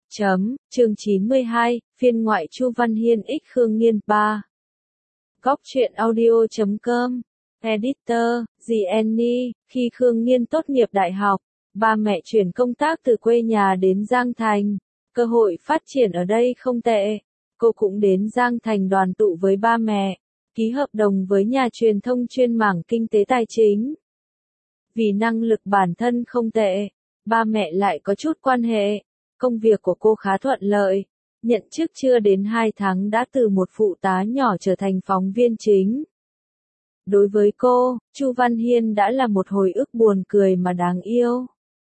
Chương 92, phiên ngoại Chu Văn Hiên x Khương Nghiên 3. Góc truyện audio.com. Editor, Jenny. Khi Khương Nghiên tốt nghiệp đại học, ba mẹ chuyển công tác từ quê nhà đến Giang Thành. Cơ hội phát triển ở đây không tệ. Cô cũng đến Giang Thành đoàn tụ với ba mẹ, ký hợp đồng với nhà truyền thông chuyên mảng kinh tế tài chính. Vì năng lực bản thân không tệ, ba mẹ lại có chút quan hệ. Công việc của cô khá thuận lợi, nhận chức chưa đến 2 tháng đã từ một phụ tá nhỏ trở thành phóng viên chính. Đối với cô, Chu Văn Hiên đã là một hồi ức buồn cười mà đáng yêu.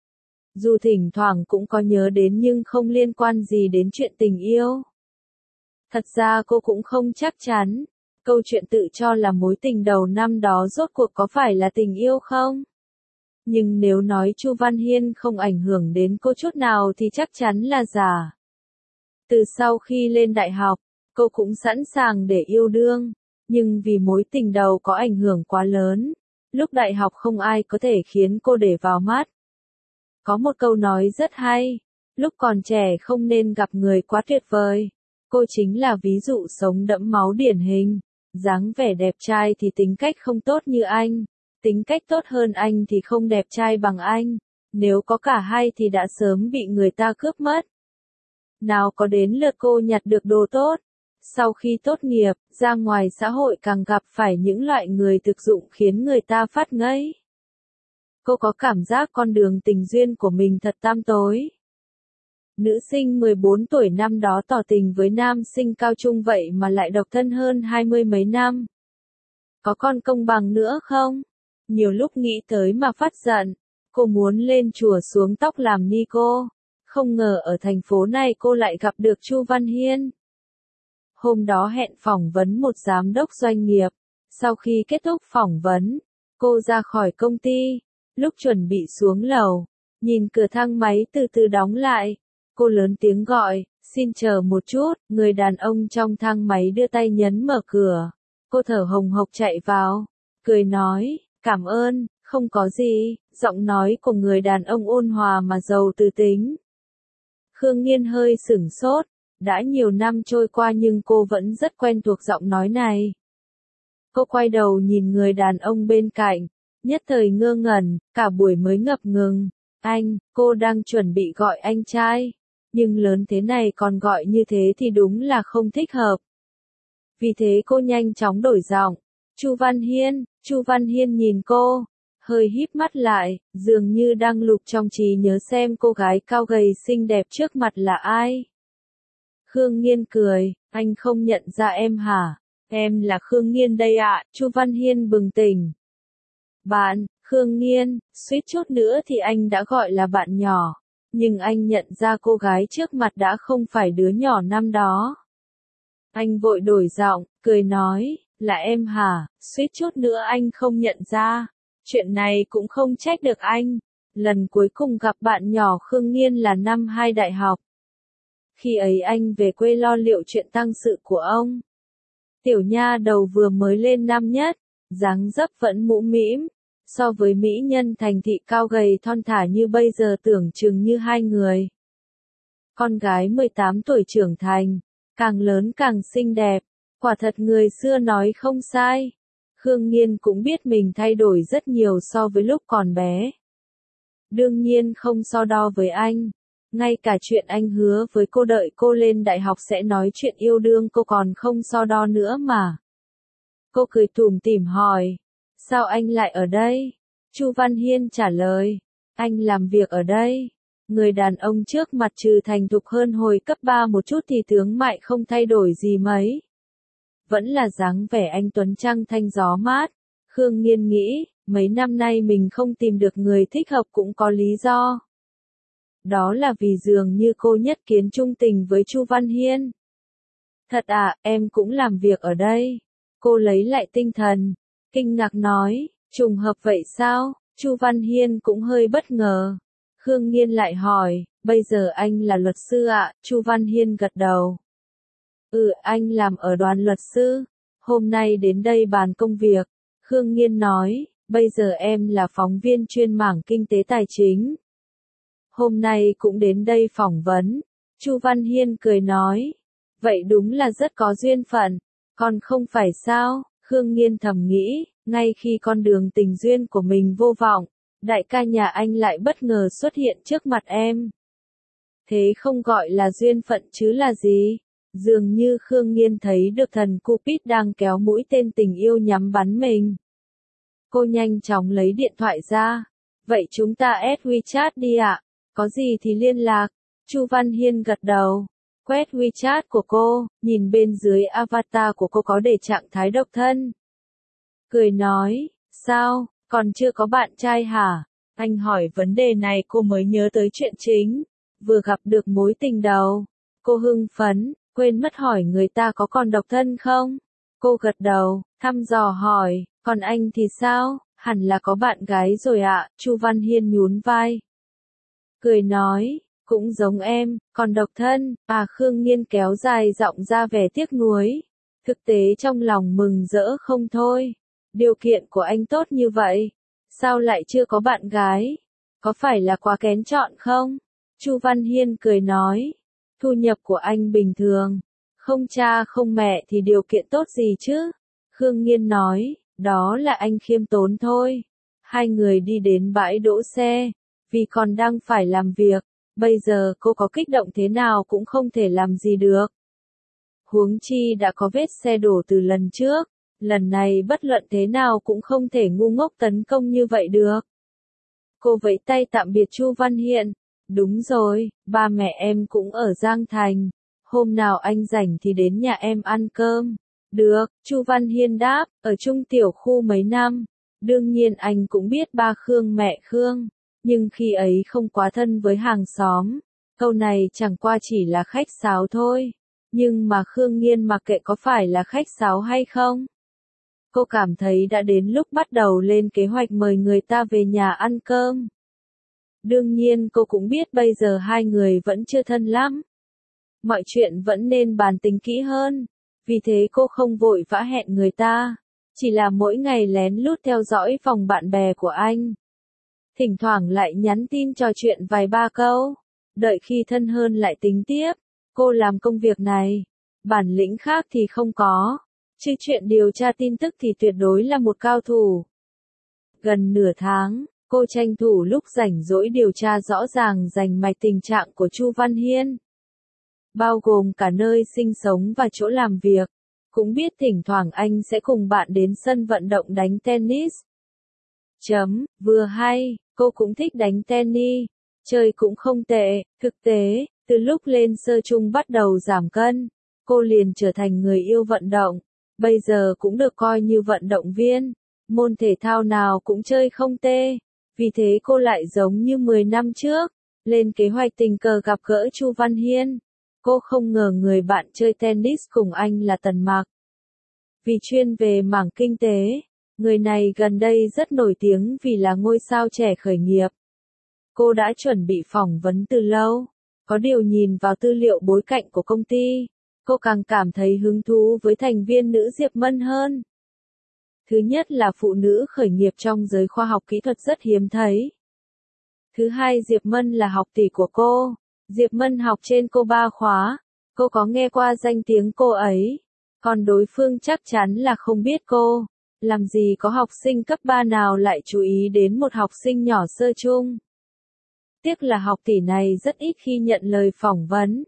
Dù thỉnh thoảng cũng có nhớ đến nhưng không liên quan gì đến chuyện tình yêu. Thật ra cô cũng không chắc chắn, câu chuyện tự cho là mối tình đầu năm đó rốt cuộc có phải là tình yêu không? Nhưng nếu nói Chu Văn Hiên không ảnh hưởng đến cô chút nào thì chắc chắn là giả. Từ sau khi lên đại học, cô cũng sẵn sàng để yêu đương, nhưng vì mối tình đầu có ảnh hưởng quá lớn, lúc đại học không ai có thể khiến cô để vào mắt. Có một câu nói rất hay, lúc còn trẻ không nên gặp người quá tuyệt vời. Cô chính là ví dụ sống đẫm máu điển hình, dáng vẻ đẹp trai thì tính cách không tốt như anh. Tính cách tốt hơn anh thì không đẹp trai bằng anh, nếu có cả hai thì đã sớm bị người ta cướp mất. Nào có đến lượt cô nhặt được đồ tốt. Sau khi tốt nghiệp, ra ngoài xã hội càng gặp phải những loại người thực dụng khiến người ta phát ngây. Cô có cảm giác con đường tình duyên của mình thật tăm tối. Nữ sinh 14 tuổi năm đó tỏ tình với nam sinh cao trung vậy mà lại độc thân hơn 20 mấy năm. Có còn công bằng nữa không? Nhiều lúc nghĩ tới mà phát giận, cô muốn lên chùa xuống tóc làm ni cô. Không ngờ ở thành phố này cô lại gặp được Chu Văn Hiên. Hôm đó hẹn phỏng vấn một giám đốc doanh nghiệp. Sau khi kết thúc phỏng vấn, cô ra khỏi công ty. Lúc chuẩn bị xuống lầu, nhìn cửa thang máy từ từ đóng lại. Cô lớn tiếng gọi, xin chờ một chút. Người đàn ông trong thang máy đưa tay nhấn mở cửa. Cô thở hồng hộc chạy vào, cười nói, cảm ơn, không có gì. Giọng nói của người đàn ông ôn hòa mà giàu tư tính. Khương Nghiên hơi sửng sốt, đã nhiều năm trôi qua nhưng cô vẫn rất quen thuộc giọng nói này. Cô quay đầu nhìn người đàn ông bên cạnh, nhất thời ngơ ngẩn, cả buổi mới ngập ngừng. Anh, cô đang chuẩn bị gọi anh trai, nhưng lớn thế này còn gọi như thế thì đúng là không thích hợp. Vì thế cô nhanh chóng đổi giọng, Chu Văn Hiên. Chu Văn Hiên nhìn cô, hơi híp mắt lại, dường như đang lục trong trí nhớ xem cô gái cao gầy xinh đẹp trước mặt là ai. Khương Nghiên cười, anh không nhận ra em hả? Em là Khương Nghiên đây ạ. Chu Văn Hiên bừng tỉnh. Bạn, Khương Nghiên, suýt chút nữa thì anh đã gọi là bạn nhỏ, nhưng anh nhận ra cô gái trước mặt đã không phải đứa nhỏ năm đó. Anh vội đổi giọng, cười nói, là em hả? Suýt chút nữa anh không nhận ra. Chuyện này cũng không trách được anh. Lần cuối cùng gặp bạn nhỏ Khương Nghiên là năm 2 đại học. Khi ấy anh về quê lo liệu chuyện tang sự của ông. Tiểu nha đầu vừa mới lên năm nhất, dáng dấp vẫn mũm mĩm. So với mỹ nhân thành thị cao gầy thon thả như bây giờ tưởng chừng như hai người. Con gái 18 tuổi trưởng thành, càng lớn càng xinh đẹp. Quả thật người xưa nói không sai. Khương Nghiên cũng biết mình thay đổi rất nhiều so với lúc còn bé. Đương nhiên không so đo với anh. Ngay cả chuyện anh hứa với cô đợi cô lên đại học sẽ nói chuyện yêu đương cô còn không so đo nữa mà. Cô cười tủm tỉm hỏi, sao anh lại ở đây? Chu Văn Hiên trả lời, anh làm việc ở đây. Người đàn ông trước mặt trừ thành thục hơn hồi cấp 3 một chút thì tướng mạo không thay đổi gì mấy. Vẫn là dáng vẻ anh tuấn trăng thanh gió mát. Khương Nghiên nghĩ, mấy năm nay mình không tìm được người thích hợp cũng có lý do. Đó là vì dường như cô nhất kiến trung tình với Chu Văn Hiên. Thật à, em cũng làm việc ở đây. Cô lấy lại tinh thần, kinh ngạc nói, trùng hợp vậy sao? Chu Văn Hiên cũng hơi bất ngờ. Khương Nghiên lại hỏi, bây giờ anh là luật sư ạ? Chu Văn Hiên gật đầu. Anh làm ở đoàn luật sư. Hôm nay đến đây bàn công việc. Khương Nghiên nói, bây giờ em là phóng viên chuyên mảng kinh tế tài chính. Hôm nay cũng đến đây phỏng vấn. Chu Văn Hiên cười nói. Vậy đúng là rất có duyên phận, còn không phải sao? Khương Nghiên thầm nghĩ, ngay khi con đường tình duyên của mình vô vọng, đại ca nhà anh lại bất ngờ xuất hiện trước mặt em. Thế không gọi là duyên phận chứ là gì? Dường như Khương Nghiên thấy được thần Cupid đang kéo mũi tên tình yêu nhắm bắn mình. Cô nhanh chóng lấy điện thoại ra. Vậy chúng ta add WeChat đi ạ. Có gì thì liên lạc. Chu Văn Hiên gật đầu. Quét WeChat của cô, nhìn bên dưới avatar của cô có để trạng thái độc thân. Cười nói, sao, còn chưa có bạn trai hả? Anh hỏi vấn đề này cô mới nhớ tới chuyện chính. Vừa gặp được mối tình đầu. Cô hưng phấn, quên mất hỏi người ta có còn độc thân không? Cô gật đầu, thăm dò hỏi, còn anh thì sao? Hẳn là có bạn gái rồi ạ. Chu Văn Hiên nhún vai. Cười nói, cũng giống em, còn độc thân. Khương Nghiên kéo dài giọng ra vẻ tiếc nuối. Thực tế trong lòng mừng rỡ không thôi. Điều kiện của anh tốt như vậy, sao lại chưa có bạn gái? Có phải là quá kén chọn không? Chu Văn Hiên cười nói, thu nhập của anh bình thường, không cha không mẹ thì điều kiện tốt gì chứ? Khương Nghiên nói, đó là anh khiêm tốn thôi. Hai người đi đến bãi đỗ xe, vì còn đang phải làm việc, bây giờ cô có kích động thế nào cũng không thể làm gì được. Huống chi đã có vết xe đổ từ lần trước, lần này bất luận thế nào cũng không thể ngu ngốc tấn công như vậy được. Cô vẫy tay tạm biệt Chu Văn Hiên. Đúng rồi, ba mẹ em cũng ở Giang Thành. Hôm nào anh rảnh thì đến nhà em ăn cơm. Được, Chu Văn Hiên đáp, ở chung tiểu khu mấy năm. Đương nhiên anh cũng biết ba Khương mẹ Khương, nhưng khi ấy không quá thân với hàng xóm. Câu này chẳng qua chỉ là khách sáo thôi. Nhưng mà Khương Nghiên mặc kệ có phải là khách sáo hay không. Cô cảm thấy đã đến lúc bắt đầu lên kế hoạch mời người ta về nhà ăn cơm. Đương nhiên cô cũng biết bây giờ hai người vẫn chưa thân lắm. Mọi chuyện vẫn nên bàn tính kỹ hơn. Vì thế cô không vội vã hẹn người ta. Chỉ là mỗi ngày lén lút theo dõi phòng bạn bè của anh. Thỉnh thoảng lại nhắn tin trò chuyện vài ba câu. Đợi khi thân hơn lại tính tiếp. Cô làm công việc này. Bản lĩnh khác thì không có. Chứ chuyện điều tra tin tức thì tuyệt đối là một cao thủ. Gần nửa tháng, cô tranh thủ lúc rảnh rỗi điều tra rõ ràng rành mạch tình trạng của Chu Văn Hiên. Bao gồm cả nơi sinh sống và chỗ làm việc. Cũng biết thỉnh thoảng anh sẽ cùng bạn đến sân vận động đánh tennis. Vừa hay, cô cũng thích đánh tennis. Chơi cũng không tệ, thực tế, từ lúc lên sơ trung bắt đầu giảm cân, cô liền trở thành người yêu vận động. Bây giờ cũng được coi như vận động viên, môn thể thao nào cũng chơi không tê. Vì thế cô lại giống như 10 năm trước, lên kế hoạch tình cờ gặp gỡ Chu Văn Hiên. Cô không ngờ người bạn chơi tennis cùng anh là Tần Mạc. Vì chuyên về mảng kinh tế, người này gần đây rất nổi tiếng vì là ngôi sao trẻ khởi nghiệp. Cô đã chuẩn bị phỏng vấn từ lâu, có điều nhìn vào tư liệu bối cảnh của công ty. Cô càng cảm thấy hứng thú với thành viên nữ Diệp Mân hơn. Thứ nhất là phụ nữ khởi nghiệp trong giới khoa học kỹ thuật rất hiếm thấy. Thứ hai, Diệp Mân là học tỷ của cô. Diệp Mân học trên cô 3 khóa. Cô có nghe qua danh tiếng cô ấy. Còn đối phương chắc chắn là không biết cô. Làm gì có học sinh cấp 3 nào lại chú ý đến một học sinh nhỏ sơ chung. Tiếc là học tỷ này rất ít khi nhận lời phỏng vấn.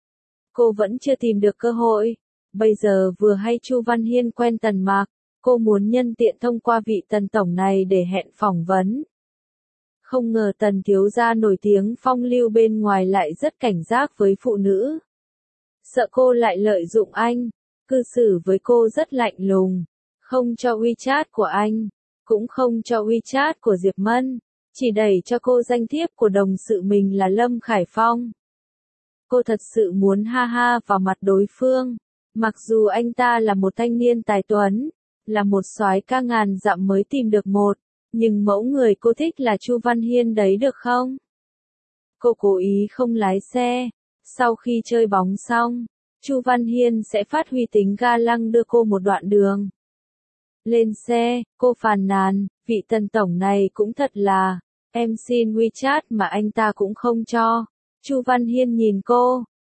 Cô vẫn chưa tìm được cơ hội. Bây giờ vừa hay Chu Văn Hiên quen Tần Mạc, cô muốn nhân tiện thông qua vị Tần tổng này để hẹn phỏng vấn. Không ngờ Tần thiếu gia nổi tiếng phong lưu bên ngoài lại rất cảnh giác với phụ nữ. Sợ cô lại lợi dụng anh, cư xử với cô rất lạnh lùng, không cho WeChat của anh, cũng không cho WeChat của Diệp Mân, chỉ đẩy cho cô danh thiếp của đồng sự mình là Lâm Khải Phong. Cô thật sự muốn ha ha vào mặt đối phương, mặc dù anh ta là một thanh niên tài tuấn, là một soái ca ngàn dặm mới tìm được một, nhưng mẫu người cô thích là Chu Văn Hiên đấy được không? Cô cố ý không lái xe, sau khi chơi bóng xong, Chu Văn Hiên sẽ phát huy tính ga lăng đưa cô một đoạn đường. Lên xe, cô phàn nàn, vị Tần tổng này cũng thật là, em xin WeChat mà anh ta cũng không cho. Chu Văn Hiên nhìn cô,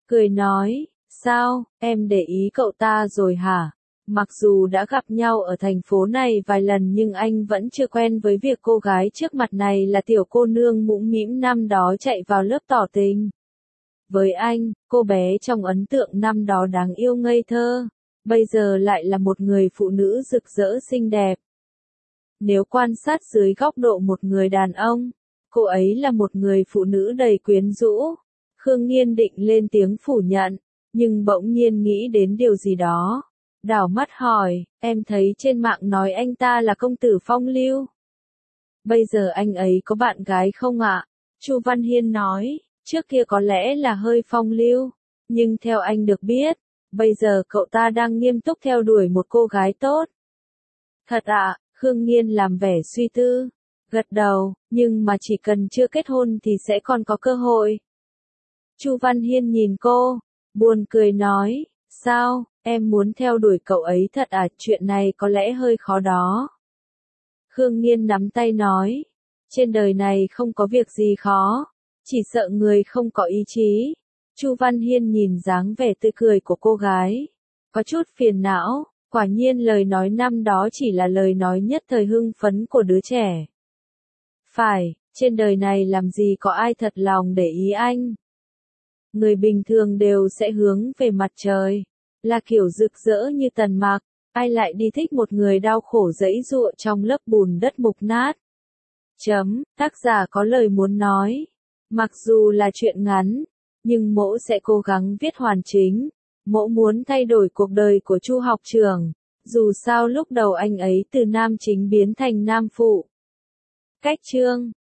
cười nói, sao, em để ý cậu ta rồi hả? Mặc dù đã gặp nhau ở thành phố này vài lần nhưng anh vẫn chưa quen với việc cô gái trước mặt này là tiểu cô nương mũm mĩm năm đó chạy vào lớp tỏ tình. Với anh, cô bé trong ấn tượng năm đó đáng yêu ngây thơ, bây giờ lại là một người phụ nữ rực rỡ xinh đẹp. Nếu quan sát dưới góc độ một người đàn ông, cô ấy là một người phụ nữ đầy quyến rũ. Khương Nghiên định lên tiếng phủ nhận, nhưng bỗng nhiên nghĩ đến điều gì đó. Đảo mắt hỏi, em thấy trên mạng nói anh ta là công tử phong lưu. Bây giờ anh ấy có bạn gái không ạ? Chu Văn Hiên nói, trước kia có lẽ là hơi phong lưu, nhưng theo anh được biết, bây giờ cậu ta đang nghiêm túc theo đuổi một cô gái tốt. Thật ạ, Khương Nghiên làm vẻ suy tư, gật đầu, nhưng mà chỉ cần chưa kết hôn thì sẽ còn có cơ hội. Chu Văn Hiên nhìn cô, buồn cười nói, sao, em muốn theo đuổi cậu ấy thật à, chuyện này có lẽ hơi khó đó. Khương Nghiên nắm tay nói, trên đời này không có việc gì khó, chỉ sợ người không có ý chí. Chu Văn Hiên nhìn dáng vẻ tươi cười của cô gái, có chút phiền não, quả nhiên lời nói năm đó chỉ là lời nói nhất thời hưng phấn của đứa trẻ. Phải, trên đời này làm gì có ai thật lòng để ý anh. Người bình thường đều sẽ hướng về mặt trời, là kiểu rực rỡ như Tần Mạc, ai lại đi thích một người đau khổ giãy giụa trong lớp bùn đất mục nát. Tác giả có lời muốn nói, mặc dù là chuyện ngắn, nhưng mỗ sẽ cố gắng viết hoàn chỉnh. Mỗ muốn thay đổi cuộc đời của Chu học trưởng, dù sao lúc đầu anh ấy từ nam chính biến thành nam phụ. Cách chương